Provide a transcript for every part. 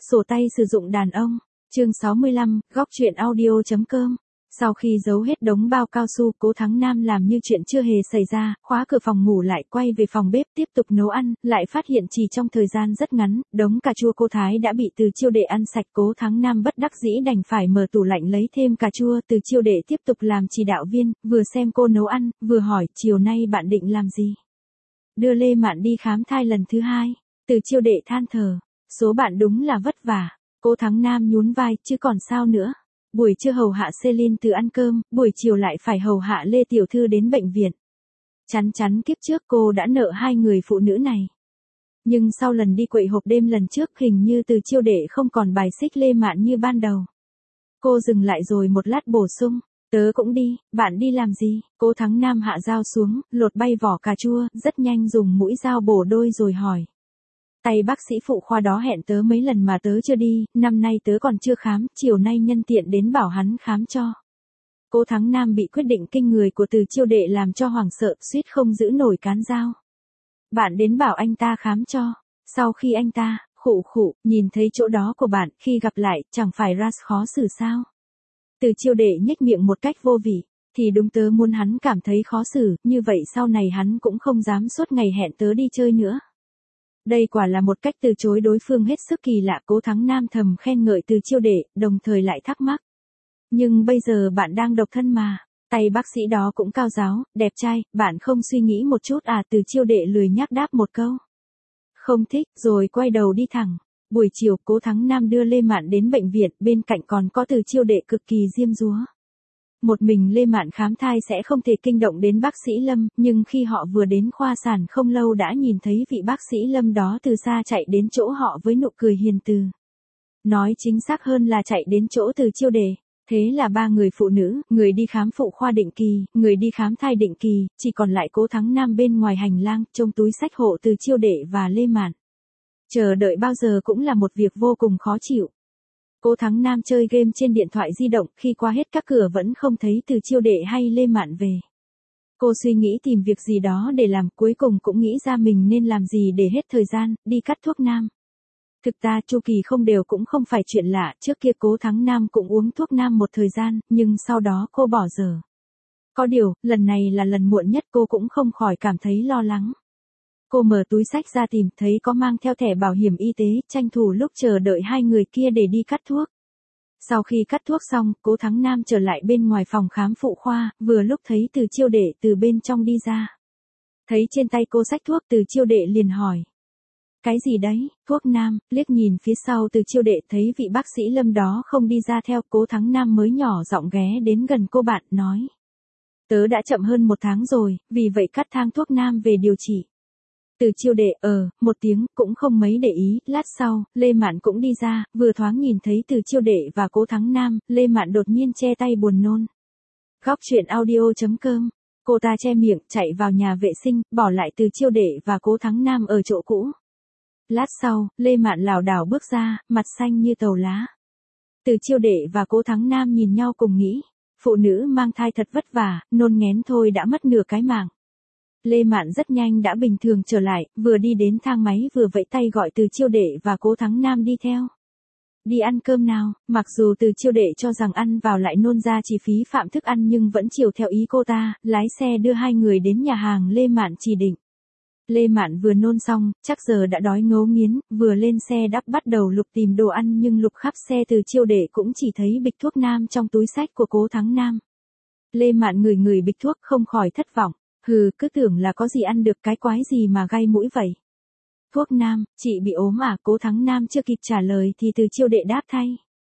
Sổ tay sử dụng đàn ông, chương 65, góc truyện audio.com. Sau khi giấu hết đống bao cao su, Cố Thắng Nam làm như chuyện chưa hề xảy ra, khóa cửa phòng ngủ lại, quay về phòng bếp tiếp tục nấu ăn, lại phát hiện chỉ trong thời gian rất ngắn, đống cà chua cô Thái đã bị Từ Chiêu Đệ ăn sạch. Cố Thắng Nam bất đắc dĩ đành phải mở tủ lạnh lấy thêm cà chua. Từ Chiêu Đệ tiếp tục làm chỉ đạo viên, vừa xem cô nấu ăn, vừa hỏi, chiều nay bạn định làm gì? Đưa Lê Mạn đi khám thai lần thứ 2. Từ Chiêu Đệ than thở, số bạn đúng là vất vả. Cố Thắng Nam nhún vai, chứ còn sao nữa. Buổi trưa hầu hạ Celine từ ăn cơm, buổi chiều lại phải hầu hạ Lê Tiểu Thư đến bệnh viện. Chắn chắn kiếp trước cô đã nợ hai người phụ nữ này. Nhưng sau lần đi quậy hộp đêm lần trước, hình như Từ Chiêu Đệ không còn bài xích Lê Mạn như ban đầu. Cô dừng lại rồi một lát bổ sung, tớ cũng đi. Bạn đi làm gì? Cố Thắng Nam hạ dao xuống, lột bay vỏ cà chua, rất nhanh dùng mũi dao bổ đôi rồi hỏi. Tay bác sĩ phụ khoa đó hẹn tớ mấy lần mà tớ chưa đi, năm nay tớ còn chưa khám, chiều nay nhân tiện đến bảo hắn khám cho. Cố Thắng Nam bị quyết định kinh người của Từ Chiêu Đệ làm cho hoảng sợ, suýt không giữ nổi cán dao. Bạn đến bảo anh ta khám cho. Sau khi anh ta, khụ khụ, nhìn thấy chỗ đó của bạn, khi gặp lại, chẳng phải ra khó xử sao? Từ Chiêu Đệ nhếch miệng một cách vô vị. Thì đúng, tớ muốn hắn cảm thấy khó xử, như vậy sau này hắn cũng không dám suốt ngày hẹn tớ đi chơi nữa. Đây quả là một cách từ chối đối phương hết sức kỳ lạ. Cố Thắng Nam thầm khen ngợi Từ Chiêu Đệ, đồng thời lại thắc mắc. Nhưng bây giờ bạn đang độc thân mà. Tay bác sĩ đó cũng cao giáo, đẹp trai, bạn không suy nghĩ một chút à? Từ Chiêu Đệ lười nhác đáp một câu. Không thích, rồi quay đầu đi thẳng. Buổi chiều, Cố Thắng Nam đưa Lê Mạn đến bệnh viện, bên cạnh còn có Từ Chiêu Đệ cực kỳ diêm dúa. Một mình Lê Mạn khám thai sẽ không thể kinh động đến bác sĩ Lâm, nhưng khi họ vừa đến khoa sản không lâu đã nhìn thấy vị bác sĩ Lâm đó từ xa chạy đến chỗ họ với nụ cười hiền từ. Nói chính xác hơn là chạy đến chỗ Từ Chiêu Đệ. Thế là ba người phụ nữ, người đi khám phụ khoa định kỳ, người đi khám thai định kỳ, chỉ còn lại Cố Thắng Nam bên ngoài hành lang, trông túi xách hộ Từ Chiêu Đệ và Lê Mạn. Chờ đợi bao giờ cũng là một việc vô cùng khó chịu. Cố Thắng Nam chơi game trên điện thoại di động, khi qua hết các cửa vẫn không thấy Từ Chiêu Đệ hay Lê Mạn về. Cô suy nghĩ tìm việc gì đó để làm, cuối cùng cũng nghĩ ra mình nên làm gì để hết thời gian, đi cắt thuốc nam. Thực ra chu kỳ không đều cũng không phải chuyện lạ, trước kia Cố Thắng Nam cũng uống thuốc nam một thời gian, nhưng sau đó cô bỏ dở. Có điều, lần này là lần muộn nhất, cô cũng không khỏi cảm thấy lo lắng. Cô mở túi xách ra tìm, thấy có mang theo thẻ bảo hiểm y tế, tranh thủ lúc chờ đợi hai người kia để đi cắt thuốc. Sau khi cắt thuốc xong, Cố Thắng Nam trở lại bên ngoài phòng khám phụ khoa, vừa lúc thấy Từ Chiêu Đệ từ bên trong đi ra. Thấy trên tay cô xách thuốc, Từ Chiêu Đệ liền hỏi. Cái gì đấy? Thuốc nam. Liếc nhìn phía sau Từ Chiêu Đệ thấy vị bác sĩ Lâm đó không đi ra theo, Cố Thắng Nam mới nhỏ giọng ghé đến gần cô bạn, nói. Tớ đã chậm hơn 1 tháng rồi, vì vậy cắt thang thuốc nam về điều trị. Từ Chiêu Đệ một tiếng, cũng không mấy để ý. Lát sau, Lê Mạn cũng đi ra, vừa thoáng nhìn thấy Từ Chiêu Đệ và Cố Thắng Nam, Lê Mạn đột nhiên che tay buồn nôn. Góc truyện audio.com. Cô ta che miệng, chạy vào nhà vệ sinh, bỏ lại Từ Chiêu Đệ và Cố Thắng Nam ở chỗ cũ. Lát sau, Lê Mạn lảo đảo bước ra, mặt xanh như tàu lá. Từ Chiêu Đệ và Cố Thắng Nam nhìn nhau cùng nghĩ, phụ nữ mang thai thật vất vả, nôn nghén thôi đã mất nửa cái mạng. Lê Mạn rất nhanh đã bình thường trở lại, vừa đi đến thang máy vừa vẫy tay gọi Từ Chiêu Đệ và Cố Thắng Nam đi theo. Đi ăn cơm nào? Mặc dù Từ Chiêu Đệ cho rằng ăn vào lại nôn ra chi phí phạm thức ăn, nhưng vẫn chiều theo ý cô ta, lái xe đưa hai người đến nhà hàng Lê Mạn chỉ định. Lê Mạn vừa nôn xong, chắc giờ đã đói ngấu nghiến, vừa lên xe đắp bắt đầu lục tìm đồ ăn, nhưng lục khắp xe Từ Chiêu Đệ cũng chỉ thấy bịch thuốc nam trong túi xách của Cố Thắng Nam. Lê Mạn ngửi ngửi bịch thuốc không khỏi thất vọng. Cứ tưởng là có gì ăn được, cái quái gì mà gai mũi vậy. Thuốc nam, chị bị ốm à? Cố Thắng Nam chưa kịp trả lời thì Từ Chiêu Đệ đáp thay.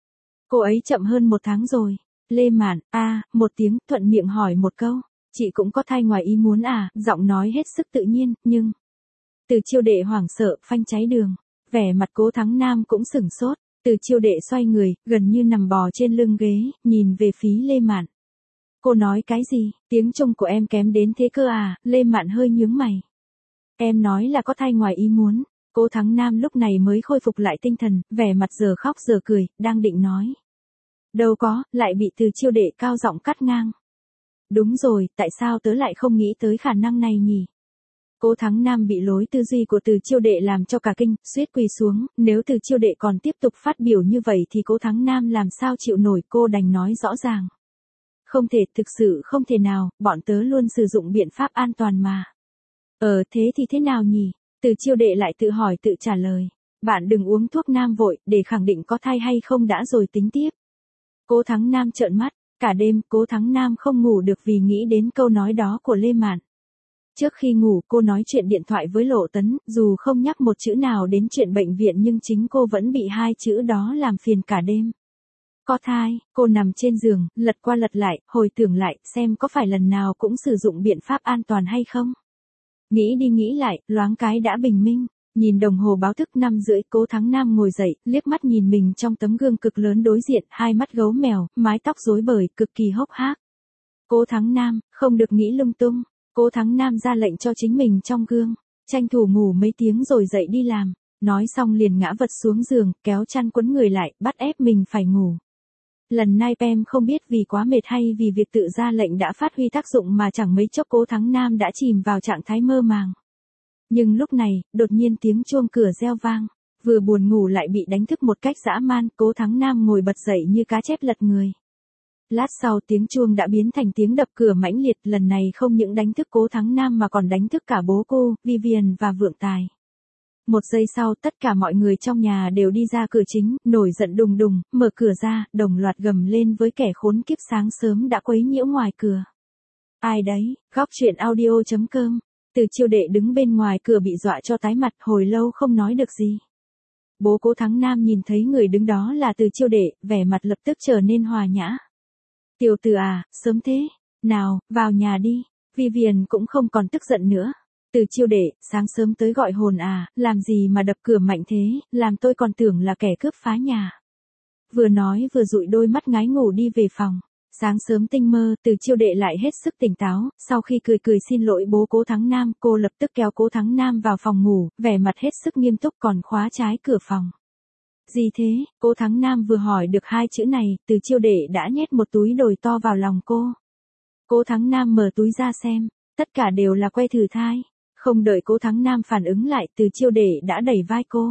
Cô ấy chậm hơn 1 tháng rồi. Lê Mạn, một tiếng, thuận miệng hỏi một câu. Chị cũng có thai ngoài ý muốn à? Giọng nói hết sức tự nhiên, nhưng... Từ Chiêu Đệ hoảng sợ, phanh cháy đường. Vẻ mặt Cố Thắng Nam cũng sửng sốt. Từ Chiêu Đệ xoay người, gần như nằm bò trên lưng ghế, nhìn về phía Lê Mạn. Cô nói cái gì? Tiếng Trung của em kém đến thế cơ à? Lê Mạn hơi nhướng mày. Em nói là có thai ngoài ý muốn. Cố Thắng Nam lúc này mới khôi phục lại tinh thần, vẻ mặt giờ khóc giờ cười, đang định nói. Đâu có, lại bị Từ Chiêu Đệ cao giọng cắt ngang. Đúng rồi, tại sao tớ lại không nghĩ tới khả năng này nhỉ? Cố Thắng Nam bị lối tư duy của Từ Chiêu Đệ làm cho cả kinh, suýt quỳ xuống, nếu Từ Chiêu Đệ còn tiếp tục phát biểu như vậy thì Cố Thắng Nam làm sao chịu nổi, cô đành nói rõ ràng. Không thể, thực sự không thể nào, bọn tớ luôn sử dụng biện pháp an toàn mà. Thế thì thế nào nhỉ? Từ Chiêu Đệ lại tự hỏi tự trả lời. Bạn đừng uống thuốc nam vội, để khẳng định có thai hay không đã rồi tính tiếp. Cố Thắng Nam trợn mắt, cả đêm Cố Thắng Nam không ngủ được vì nghĩ đến câu nói đó của Lê Mạn. Trước khi ngủ cô nói chuyện điện thoại với Lộ Tấn, dù không nhắc một chữ nào đến chuyện bệnh viện nhưng chính cô vẫn bị hai chữ đó làm phiền cả đêm. Có thai, cô nằm trên giường, lật qua lật lại, hồi tưởng lại, xem có phải lần nào cũng sử dụng biện pháp an toàn hay không. Nghĩ đi nghĩ lại, loáng cái đã bình minh. Nhìn đồng hồ báo thức 5:30, Cố Thắng Nam ngồi dậy, liếc mắt nhìn mình trong tấm gương cực lớn đối diện, hai mắt gấu mèo, mái tóc rối bời, cực kỳ hốc hác. Cố Thắng Nam, không được nghĩ lung tung. Cố Thắng Nam ra lệnh cho chính mình trong gương, tranh thủ ngủ mấy tiếng rồi dậy đi làm. Nói xong liền ngã vật xuống giường, kéo chăn quấn người lại, bắt ép mình phải ngủ. Lần này Pem không biết vì quá mệt hay vì việc tự ra lệnh đã phát huy tác dụng mà chẳng mấy chốc Cố Thắng Nam đã chìm vào trạng thái mơ màng. Nhưng lúc này, đột nhiên tiếng chuông cửa reo vang, vừa buồn ngủ lại bị đánh thức một cách dã man, Cố Thắng Nam ngồi bật dậy như cá chép lật người. Lát sau tiếng chuông đã biến thành tiếng đập cửa mãnh liệt, lần này không những đánh thức Cố Thắng Nam mà còn đánh thức cả bố cô, Vivian và Vượng Tài. Một giây sau tất cả mọi người trong nhà đều đi ra cửa chính, nổi giận đùng đùng, mở cửa ra, đồng loạt gầm lên với kẻ khốn kiếp sáng sớm đã quấy nhiễu ngoài cửa. Ai đấy? Góc truyện audio.com. Từ Chiêu Đệ đứng bên ngoài cửa bị dọa cho tái mặt, hồi lâu không nói được gì. Bố Cố Thắng Nam nhìn thấy người đứng đó là Từ Chiêu Đệ, vẻ mặt lập tức trở nên hòa nhã. Tiểu Từ à, sớm thế, nào, vào nhà đi. Vivian cũng không còn tức giận nữa. Từ Chiêu Đệ, sáng sớm tới gọi hồn à, làm gì mà đập cửa mạnh thế, làm tôi còn tưởng là kẻ cướp phá nhà. Vừa nói vừa dụi đôi mắt ngái ngủ đi về phòng. Sáng sớm tinh mơ, Từ Chiêu Đệ lại hết sức tỉnh táo, sau khi cười cười xin lỗi bố Cố Thắng Nam, cô lập tức kéo Cố Thắng Nam vào phòng ngủ, vẻ mặt hết sức nghiêm túc còn khóa trái cửa phòng. Gì thế? Cố Thắng Nam vừa hỏi được hai chữ này, Từ Chiêu Đệ đã nhét một túi đồi to vào lòng cô. Cố Thắng Nam mở túi ra xem, tất cả đều là que thử thai. Không đợi Cố Thắng Nam phản ứng lại, Từ Chiêu Đệ đã đẩy vai cô.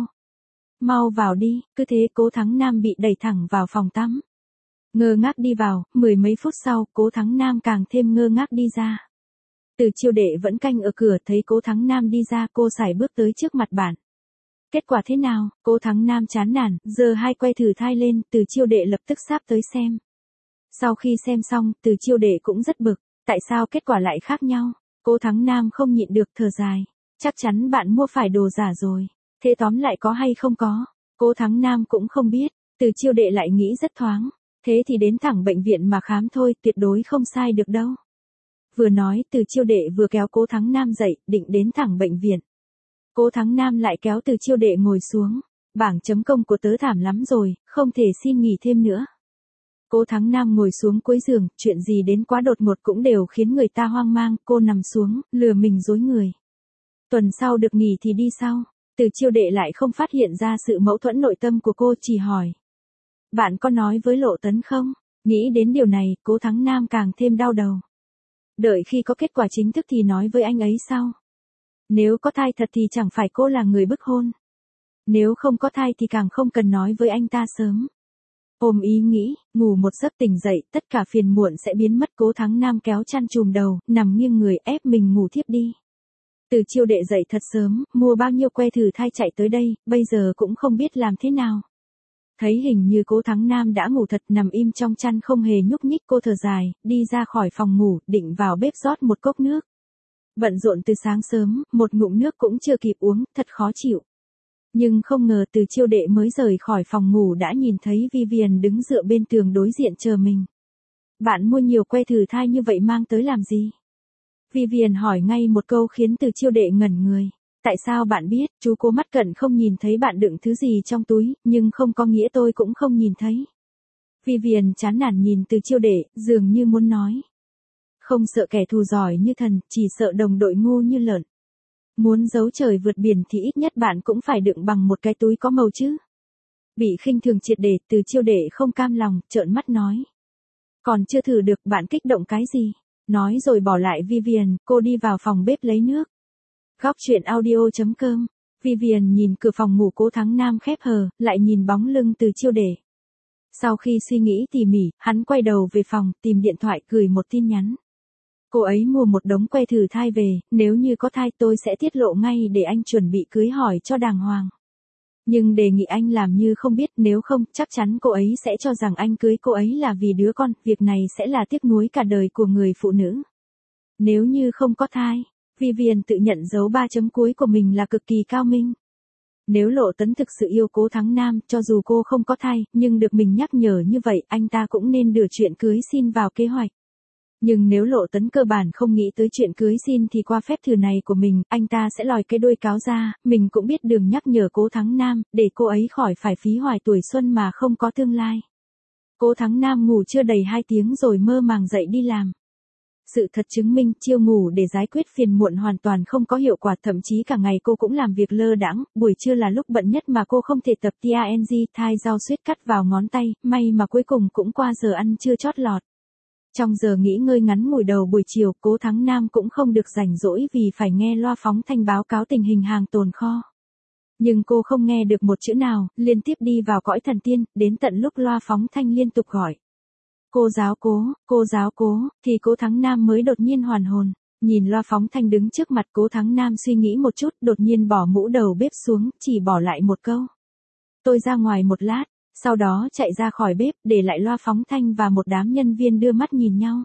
Mau vào đi, cứ thế Cố Thắng Nam bị đẩy thẳng vào phòng tắm. Ngơ ngác đi vào, mười mấy phút sau, Cố Thắng Nam càng thêm ngơ ngác đi ra. Từ Chiêu Đệ vẫn canh ở cửa, thấy Cố Thắng Nam đi ra, cô sải bước tới trước mặt bạn. Kết quả thế nào? Cố Thắng Nam chán nản, giơ hai que thử thai lên, Từ Chiêu Đệ lập tức sáp tới xem. Sau khi xem xong, Từ Chiêu Đệ cũng rất bực, tại sao kết quả lại khác nhau? Cố Thắng Nam không nhịn được thở dài, chắc chắn bạn mua phải đồ giả rồi. Thế tóm lại có hay không có? Cố Thắng Nam cũng không biết, Từ Chiêu Đệ lại nghĩ rất thoáng. Thế thì đến thẳng bệnh viện mà khám thôi, tuyệt đối không sai được đâu. Vừa nói, Từ Chiêu Đệ vừa kéo Cố Thắng Nam dậy, định đến thẳng bệnh viện. Cố Thắng Nam lại kéo Từ Chiêu Đệ ngồi xuống. Bảng chấm công của tớ thảm lắm rồi, không thể xin nghỉ thêm nữa. Cố Thắng Nam ngồi xuống cuối giường, chuyện gì đến quá đột ngột cũng đều khiến người ta hoang mang, cô nằm xuống, lừa mình dối người. Tuần sau được nghỉ thì đi sau. Từ Chiêu Đệ lại không phát hiện ra sự mâu thuẫn nội tâm của cô, chỉ hỏi. Bạn có nói với Lộ Tấn không? Nghĩ đến điều này, Cố Thắng Nam càng thêm đau đầu. Đợi khi có kết quả chính thức thì nói với anh ấy sau. Nếu có thai thật thì chẳng phải cô là người bức hôn. Nếu không có thai thì càng không cần nói với anh ta sớm. Ôm ý nghĩ, ngủ một giấc tỉnh dậy, tất cả phiền muộn sẽ biến mất. Cố Thắng Nam kéo chăn chùm đầu, nằm nghiêng người ép mình ngủ thiếp đi. Từ Chiêu Đệ dậy thật sớm, mua bao nhiêu que thử thai chạy tới đây, bây giờ cũng không biết làm thế nào. Thấy hình như Cố Thắng Nam đã ngủ thật, nằm im trong chăn không hề nhúc nhích, cô thở dài, đi ra khỏi phòng ngủ, định vào bếp rót một cốc nước. Bận rộn từ sáng sớm, một ngụm nước cũng chưa kịp uống, thật khó chịu. Nhưng không ngờ Từ Chiêu Đệ mới rời khỏi phòng ngủ đã nhìn thấy Vivian đứng dựa bên tường đối diện chờ mình. Bạn mua nhiều que thử thai như vậy mang tới làm gì? Vivian hỏi ngay một câu khiến Từ Chiêu Đệ ngẩn người. Tại sao bạn biết? Chú Cố mắt cận không nhìn thấy bạn đựng thứ gì trong túi, nhưng không có nghĩa tôi cũng không nhìn thấy. Vivian chán nản nhìn Từ Chiêu Đệ, dường như muốn nói. Không sợ kẻ thù giỏi như thần, chỉ sợ đồng đội ngu như lợn. Muốn giấu trời vượt biển thì ít nhất bạn cũng phải đựng bằng một cái túi có màu chứ. Bị khinh thường triệt để, Từ Chiêu Đệ không cam lòng, trợn mắt nói. Còn chưa thử được, bạn kích động cái gì? Nói rồi bỏ lại Vivian, cô đi vào phòng bếp lấy nước. Góc chuyện audio.com. Vivian nhìn cửa phòng ngủ Cố Thắng Nam khép hờ, lại nhìn bóng lưng Từ Chiêu Đệ. Sau khi suy nghĩ tỉ mỉ, hắn quay đầu về phòng, tìm điện thoại gửi một tin nhắn. Cô ấy mua một đống que thử thai về, nếu như có thai tôi sẽ tiết lộ ngay để anh chuẩn bị cưới hỏi cho đàng hoàng. Nhưng đề nghị anh làm như không biết, nếu không, chắc chắn cô ấy sẽ cho rằng anh cưới cô ấy là vì đứa con, việc này sẽ là tiếc nuối cả đời của người phụ nữ. Nếu như không có thai, Vivian tự nhận dấu 3 chấm cuối của mình là cực kỳ cao minh. Nếu Lộ Tấn thực sự yêu Cố Thắng Nam, cho dù cô không có thai, nhưng được mình nhắc nhở như vậy, anh ta cũng nên đưa chuyện cưới xin vào kế hoạch. Nhưng nếu Lộ Tấn cơ bản không nghĩ tới chuyện cưới xin thì qua phép thử này của mình, anh ta sẽ lòi cái đuôi cáo ra, mình cũng biết đường nhắc nhở Cố Thắng Nam, để cô ấy khỏi phải phí hoài tuổi xuân mà không có tương lai. Cố Thắng Nam ngủ chưa đầy 2 tiếng rồi mơ màng dậy đi làm. Sự thật chứng minh chiêu ngủ để giải quyết phiền muộn hoàn toàn không có hiệu quả, thậm chí cả ngày cô cũng làm việc lơ đãng, buổi trưa là lúc bận nhất mà cô không thể tập TANG, thai rau suýt cắt vào ngón tay, may mà cuối cùng cũng qua giờ ăn trưa chót lọt. Trong giờ nghỉ ngơi ngắn ngủi đầu buổi chiều, Cố Thắng Nam cũng không được rảnh rỗi vì phải nghe loa phóng thanh báo cáo tình hình hàng tồn kho. Nhưng cô không nghe được một chữ nào, liên tiếp đi vào cõi thần tiên, đến tận lúc loa phóng thanh liên tục gọi. Cô giáo cố, thì Cố Thắng Nam mới đột nhiên hoàn hồn. Nhìn loa phóng thanh đứng trước mặt, Cố Thắng Nam suy nghĩ một chút, đột nhiên bỏ mũ đầu bếp xuống, chỉ bỏ lại một câu. Tôi ra ngoài một lát, sau đó chạy ra khỏi bếp, để lại loa phóng thanh và một đám nhân viên đưa mắt nhìn nhau.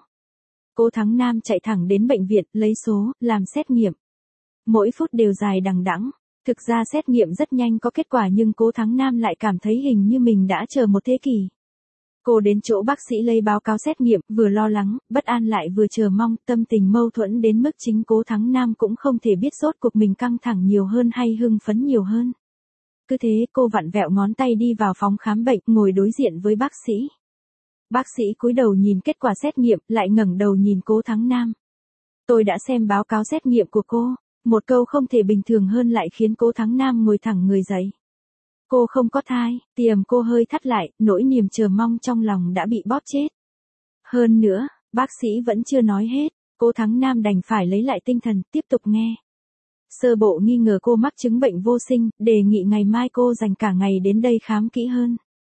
Cố Thắng Nam chạy thẳng đến bệnh viện, lấy số, làm xét nghiệm. Mỗi phút đều dài đằng đẵng. Thực ra xét nghiệm rất nhanh có kết quả nhưng Cố Thắng Nam lại cảm thấy hình như mình đã chờ một thế kỷ. Cô đến chỗ bác sĩ lấy báo cáo xét nghiệm, vừa lo lắng, bất an lại vừa chờ mong, tâm tình mâu thuẫn đến mức chính Cố Thắng Nam cũng không thể biết rốt cuộc mình căng thẳng nhiều hơn hay hưng phấn nhiều hơn. Cứ thế cô vặn vẹo ngón tay đi vào phòng khám bệnh, ngồi đối diện với bác sĩ. Bác sĩ cúi đầu nhìn kết quả xét nghiệm, lại ngẩng đầu nhìn Cố Thắng Nam. Tôi đã xem báo cáo xét nghiệm của cô. Một câu không thể bình thường hơn lại khiến Cố Thắng Nam ngồi thẳng người dậy. Cô không có thai, tiềm cô hơi thắt lại, nỗi niềm chờ mong trong lòng đã bị bóp chết. Hơn nữa, bác sĩ vẫn chưa nói hết, Cố Thắng Nam đành phải lấy lại tinh thần, tiếp tục nghe. Sơ bộ nghi ngờ cô mắc chứng bệnh vô sinh, đề nghị ngày mai cô dành cả ngày đến đây khám kỹ hơn.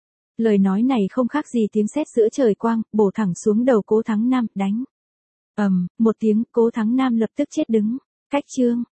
Lời nói này không khác gì tiếng sét giữa trời quang, bổ thẳng xuống đầu Cố Thắng Nam, đánh. Một tiếng, Cố Thắng Nam lập tức chết đứng. Cách chương